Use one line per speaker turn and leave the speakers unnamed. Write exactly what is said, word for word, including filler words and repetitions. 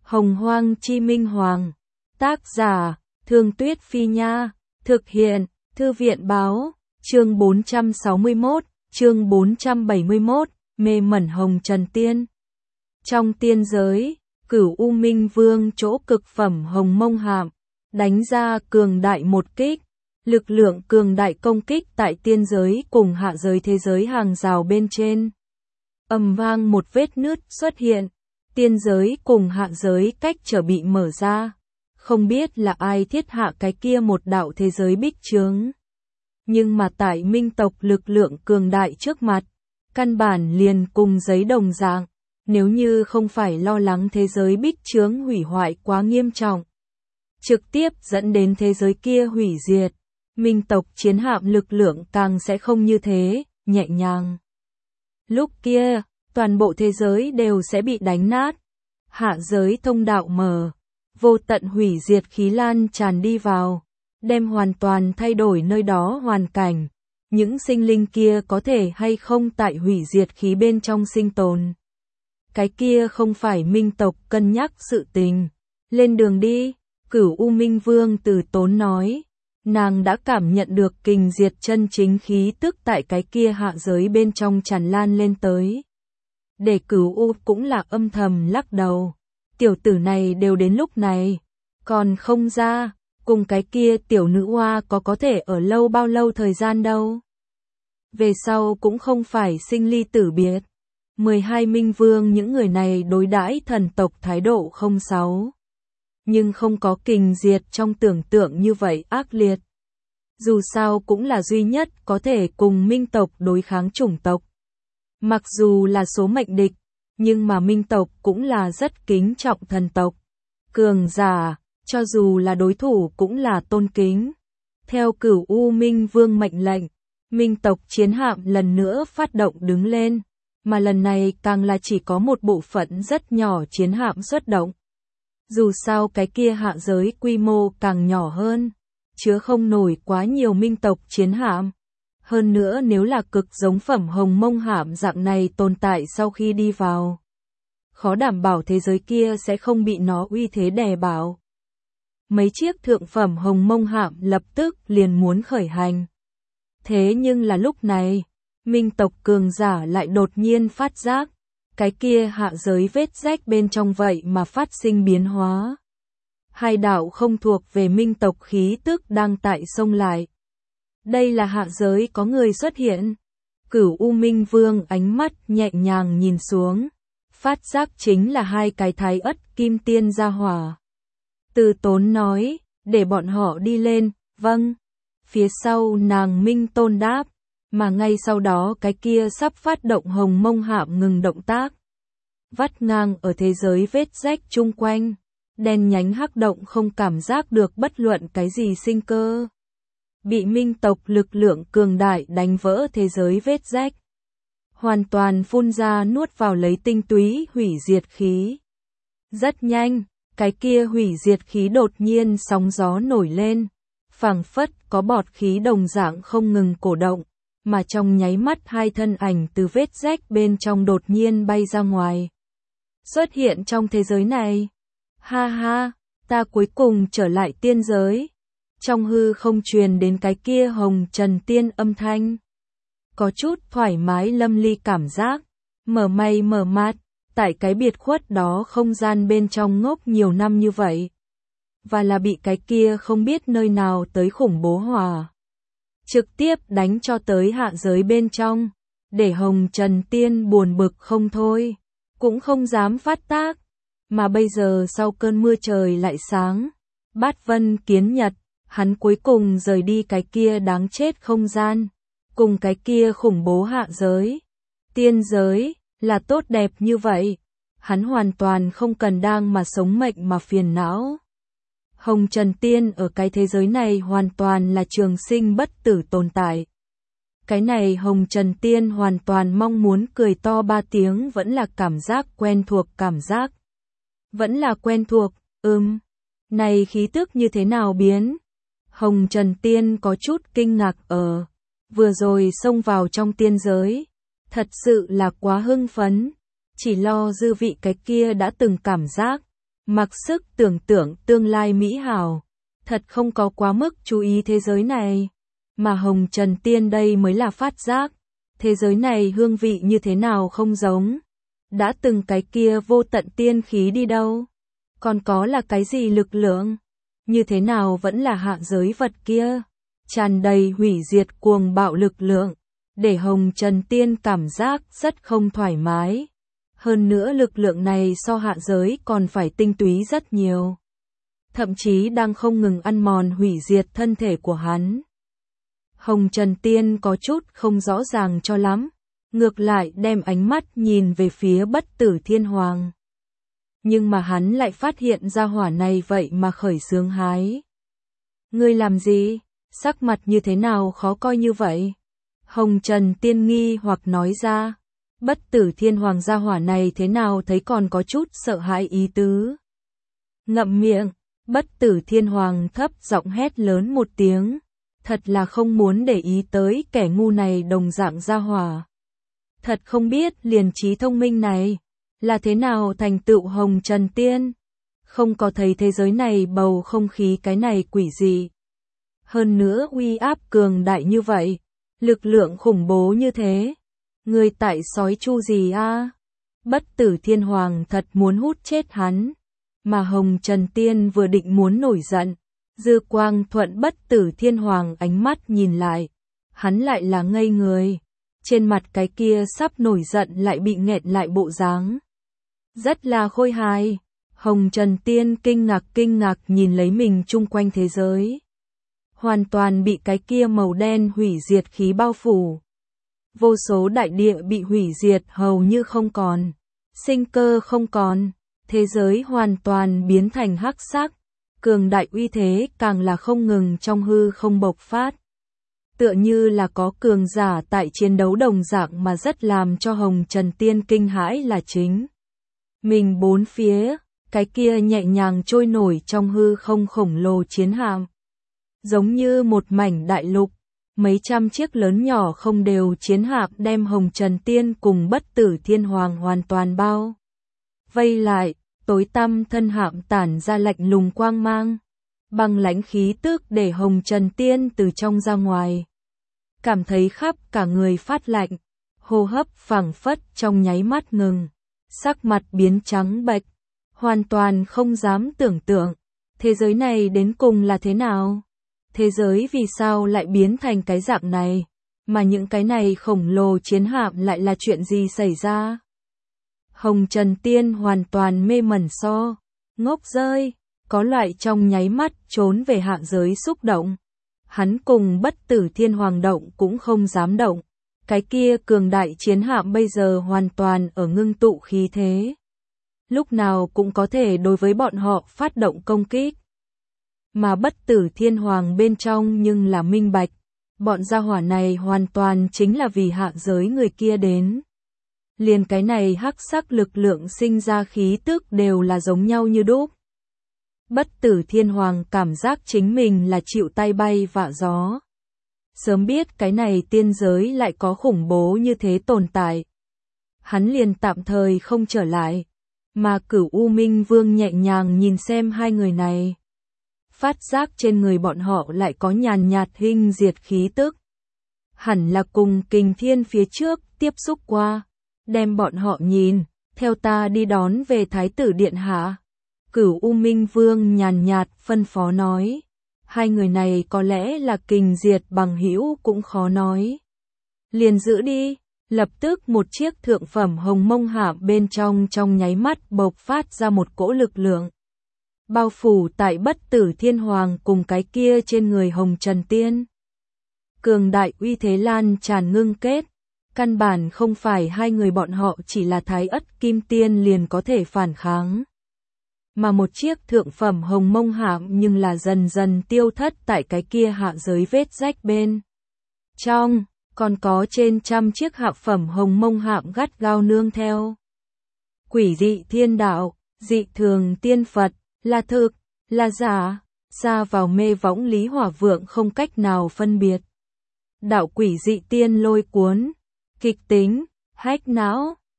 Hồng Hoang Chi Minh Hoàng. Tác giả, Thương Tuyết Phi Nha. Thực hiện, Thư viện Báo. Chương bốn trăm sáu mươi mốt, chương bốn trăm bảy mươi mốt, mê mẩn Hồng Trần Tiên. Trong tiên giới, Cửu U Minh Vương chỗ cực phẩm Hồng Mông Hạm, đánh ra cường đại một kích. Lực lượng cường đại công kích tại tiên giới cùng hạ giới thế giới hàng rào bên trên. Ầm vang một vết nứt xuất hiện, tiên giới cùng hạ giới cách trở bị mở ra. Không biết là ai thiết hạ cái kia một đạo thế giới bích chướng. Nhưng mà tại minh tộc lực lượng cường đại trước mặt, căn bản liền cùng giấy đồng dạng, nếu như không phải lo lắng thế giới bích chướng hủy hoại quá nghiêm trọng, trực tiếp dẫn đến thế giới kia hủy diệt, minh tộc chiến hạm lực lượng càng sẽ không như thế, nhẹ nhàng. Lúc kia, toàn bộ thế giới đều sẽ bị đánh nát, hạ giới thông đạo mở, vô tận hủy diệt khí lan tràn đi vào, đem hoàn toàn thay đổi nơi đó hoàn cảnh. Những sinh linh kia có thể hay không tại hủy diệt khí bên trong sinh tồn. Cái kia không phải minh tộc cân nhắc sự tình. Lên đường đi, Cửu U Minh Vương từ tốn nói. Nàng đã cảm nhận được kình diệt chân chính khí tức tại cái kia hạ giới bên trong tràn lan lên tới. Để Cửu U cũng là âm thầm lắc đầu. Tiểu tử này đều đến lúc này, còn không ra, cùng cái kia tiểu nữ hoa có có thể ở lâu bao lâu thời gian đâu. Về sau cũng không phải sinh ly tử biệt. mười hai Minh Vương những người này đối đãi thần tộc thái độ không xấu. Nhưng không có kình diệt trong tưởng tượng như vậy ác liệt. Dù sao cũng là duy nhất có thể cùng minh tộc đối kháng chủng tộc. Mặc dù là số mệnh địch, nhưng mà minh tộc cũng là rất kính trọng thần tộc. Cường giả, cho dù là đối thủ cũng là tôn kính. Theo Cửu U Minh Vương mệnh lệnh, minh tộc chiến hạm lần nữa phát động đứng lên, mà lần này càng là chỉ có một bộ phận rất nhỏ chiến hạm xuất động. Dù sao cái kia hạ giới quy mô càng nhỏ hơn, chứa không nổi quá nhiều minh tộc chiến hạm. Hơn nữa nếu là cực giống phẩm Hồng Mông Hạm dạng này tồn tại sau khi đi vào, khó đảm bảo thế giới kia sẽ không bị nó uy thế đè bảo. Mấy chiếc thượng phẩm Hồng Mông Hạm lập tức liền muốn khởi hành. Thế nhưng là lúc này, minh tộc cường giả lại đột nhiên phát giác, cái kia hạ giới vết rách bên trong vậy mà phát sinh biến hóa. Hai đạo không thuộc về minh tộc khí tức đang tại xông lại. Đây là hạ giới có người xuất hiện. Cửu U Minh Vương ánh mắt nhẹ nhàng nhìn xuống, phát giác chính là hai cái thái ất kim tiên gia hỏa. Từ tốn nói, để bọn họ đi lên, vâng. Phía sau nàng Minh Tôn đáp, mà ngay sau đó cái kia sắp phát động Hồng Mông Hạm ngừng động tác. Vắt ngang ở thế giới vết rách chung quanh, đen nhánh hắc động không cảm giác được bất luận cái gì sinh cơ. Bị minh tộc lực lượng cường đại đánh vỡ thế giới vết rách. Hoàn toàn phun ra nuốt vào lấy tinh túy hủy diệt khí. Rất nhanh, cái kia hủy diệt khí đột nhiên sóng gió nổi lên. Phảng phất có bọt khí đồng dạng không ngừng cổ động, mà trong nháy mắt hai thân ảnh từ vết rách bên trong đột nhiên bay ra ngoài. Xuất hiện trong thế giới này. Ha ha, ta cuối cùng trở lại tiên giới. Trong hư không truyền đến cái kia Hồng Trần Tiên âm thanh. Có chút thoải mái lâm ly cảm giác, mở mày mở mắt, tại cái biệt khuất đó không gian bên trong ngốc nhiều năm như vậy. Và là bị cái kia không biết nơi nào tới khủng bố hỏa. Trực tiếp đánh cho tới hạ giới bên trong, để Hồng Trần Tiên buồn bực không thôi, cũng không dám phát tác. Mà bây giờ sau cơn mưa trời lại sáng, Bát Vân Kiến Nhật, hắn cuối cùng rời đi cái kia đáng chết không gian, cùng cái kia khủng bố hạ giới. Tiên giới, là tốt đẹp như vậy, hắn hoàn toàn không cần đang mà sống mệnh mà phiền não. Hồng Trần Tiên ở cái thế giới này hoàn toàn là trường sinh bất tử tồn tại. Cái này Hồng Trần Tiên hoàn toàn mong muốn cười to ba tiếng vẫn là cảm giác quen thuộc cảm giác. Vẫn là quen thuộc, ừm. Này khí tức như thế nào biến? Hồng Trần Tiên có chút kinh ngạc ở. Vừa rồi xông vào trong tiên giới. Thật sự là quá hưng phấn. Chỉ lo dư vị cái kia đã từng cảm giác. mặc sức tưởng tượng tương lai mỹ hảo, thật không có quá mức chú ý thế giới này, mà Hồng Trần Tiên đây mới là phát giác, thế giới này hương vị như thế nào không giống, đã từng cái kia vô tận tiên khí đi đâu, còn có là cái gì lực lượng, như thế nào vẫn là hạ giới vật kia, tràn đầy hủy diệt cuồng bạo lực lượng, để Hồng Trần Tiên cảm giác rất không thoải mái. Hơn nữa lực lượng này so hạ giới còn phải tinh túy rất nhiều. Thậm chí đang không ngừng ăn mòn hủy diệt thân thể của hắn. Hồng Trần Tiên có chút không rõ ràng cho lắm, ngược lại đem ánh mắt nhìn về phía Bất Tử Thiên Hoàng. Nhưng mà hắn lại phát hiện ra hỏa này vậy mà khởi sướng hái. Ngươi làm gì? Sắc mặt như thế nào khó coi như vậy? Hồng Trần Tiên nghi hoặc nói ra. Bất Tử Thiên Hoàng gia hỏa này thế nào thấy còn có chút sợ hãi ý tứ. Ngậm miệng, Bất Tử Thiên Hoàng thấp giọng hét lớn một tiếng. Thật là không muốn để ý tới kẻ ngu này đồng dạng gia hỏa. Thật không biết liền trí thông minh này là thế nào thành tựu Hồng Trần Tiên. Không có thấy thế giới này bầu không khí cái này quỷ dị. Hơn nữa uy áp cường đại như vậy, lực lượng khủng bố như thế. Người tại sói chu gì a? À? Bất Tử Thiên Hoàng thật muốn hút chết hắn. Mà Hồng Trần Tiên vừa định muốn nổi giận. Dư quang thuận Bất Tử Thiên Hoàng ánh mắt nhìn lại. Hắn lại là ngây người. Trên mặt cái kia sắp nổi giận lại bị nghẹn lại bộ dáng. Rất là khôi hài. Hồng Trần Tiên kinh ngạc kinh ngạc nhìn lấy mình chung quanh thế giới. Hoàn toàn bị cái kia màu đen hủy diệt khí bao phủ. Vô số đại địa bị hủy diệt hầu như không còn. Sinh cơ không còn. Thế giới hoàn toàn biến thành hắc sắc. Cường đại uy thế càng là không ngừng trong hư không bộc phát. Tựa như là có cường giả tại chiến đấu đồng dạng mà rất làm cho Hồng Trần Tiên kinh hãi là chính. Mình bốn phía, cái kia nhẹ nhàng trôi nổi trong hư không khổng lồ chiến hạm. Giống như một mảnh đại lục, mấy trăm chiếc lớn nhỏ không đều chiến hạm đem Hồng Trần Tiên cùng Bất Tử Thiên Hoàng hoàn toàn bao vây lại, tối tăm thân hạm tản ra lạnh lùng quang mang, băng lãnh khí tức để Hồng Trần Tiên từ trong ra ngoài, cảm thấy khắp cả người phát lạnh, hô hấp phảng phất trong nháy mắt ngừng, sắc mặt biến trắng bệch, hoàn toàn không dám tưởng tượng, thế giới này đến cùng là thế nào? Thế giới vì sao lại biến thành cái dạng này, mà những cái này khổng lồ chiến hạm lại là chuyện gì xảy ra? Hồng Trần Tiên hoàn toàn mê mẩn so, ngốc rơi, có loại trong nháy mắt trốn về hạ giới xúc động. Hắn cùng Bất Tử Thiên Hoàng động cũng không dám động, cái kia cường đại chiến hạm bây giờ hoàn toàn ở ngưng tụ khí thế. Lúc nào cũng có thể đối với bọn họ phát động công kích. Mà Bất Tử Thiên Hoàng bên trong nhưng là minh bạch, bọn gia hỏa này hoàn toàn chính là vì hạ giới người kia đến. Liền cái này hắc sắc lực lượng sinh ra khí tức đều là giống nhau như đúc. Bất Tử Thiên Hoàng cảm giác chính mình là chịu tay bay vạ gió. Sớm biết cái này tiên giới lại có khủng bố như thế tồn tại. Hắn liền tạm thời không trở lại, mà Cửu U Minh Vương nhẹ nhàng nhìn xem hai người này. Phát giác trên người bọn họ lại có nhàn nhạt hinh diệt khí tức. Hẳn là cùng Kình Thiên phía trước tiếp xúc qua, đem bọn họ nhìn, theo ta đi đón về Thái tử Điện Hạ. Cửu U Minh Vương nhàn nhạt phân phó nói, hai người này có lẽ là Kình Diệt bằng hữu cũng khó nói. Liền giữ đi, lập tức một chiếc thượng phẩm hồng mông hạm bên trong trong nháy mắt bộc phát ra một cỗ lực lượng. Bao phủ tại Bất Tử Thiên Hoàng cùng cái kia trên người Hồng Trần Tiên. Cường đại uy thế lan tràn ngưng kết, căn bản không phải hai người bọn họ chỉ là Thái Ất Kim Tiên liền có thể phản kháng. Mà một chiếc thượng phẩm hồng mông hạm nhưng là dần dần tiêu thất tại cái kia hạ giới vết rách bên trong, còn có trên trăm chiếc hạ phẩm hồng mông hạm gắt gao nương theo. Quỷ dị thiên đạo, dị thường tiên Phật, là thực, là giả, ra vào mê võng Lý Hỏa Vượng không cách nào phân biệt. Đạo quỷ dị tiên lôi cuốn, kịch tính, hách não.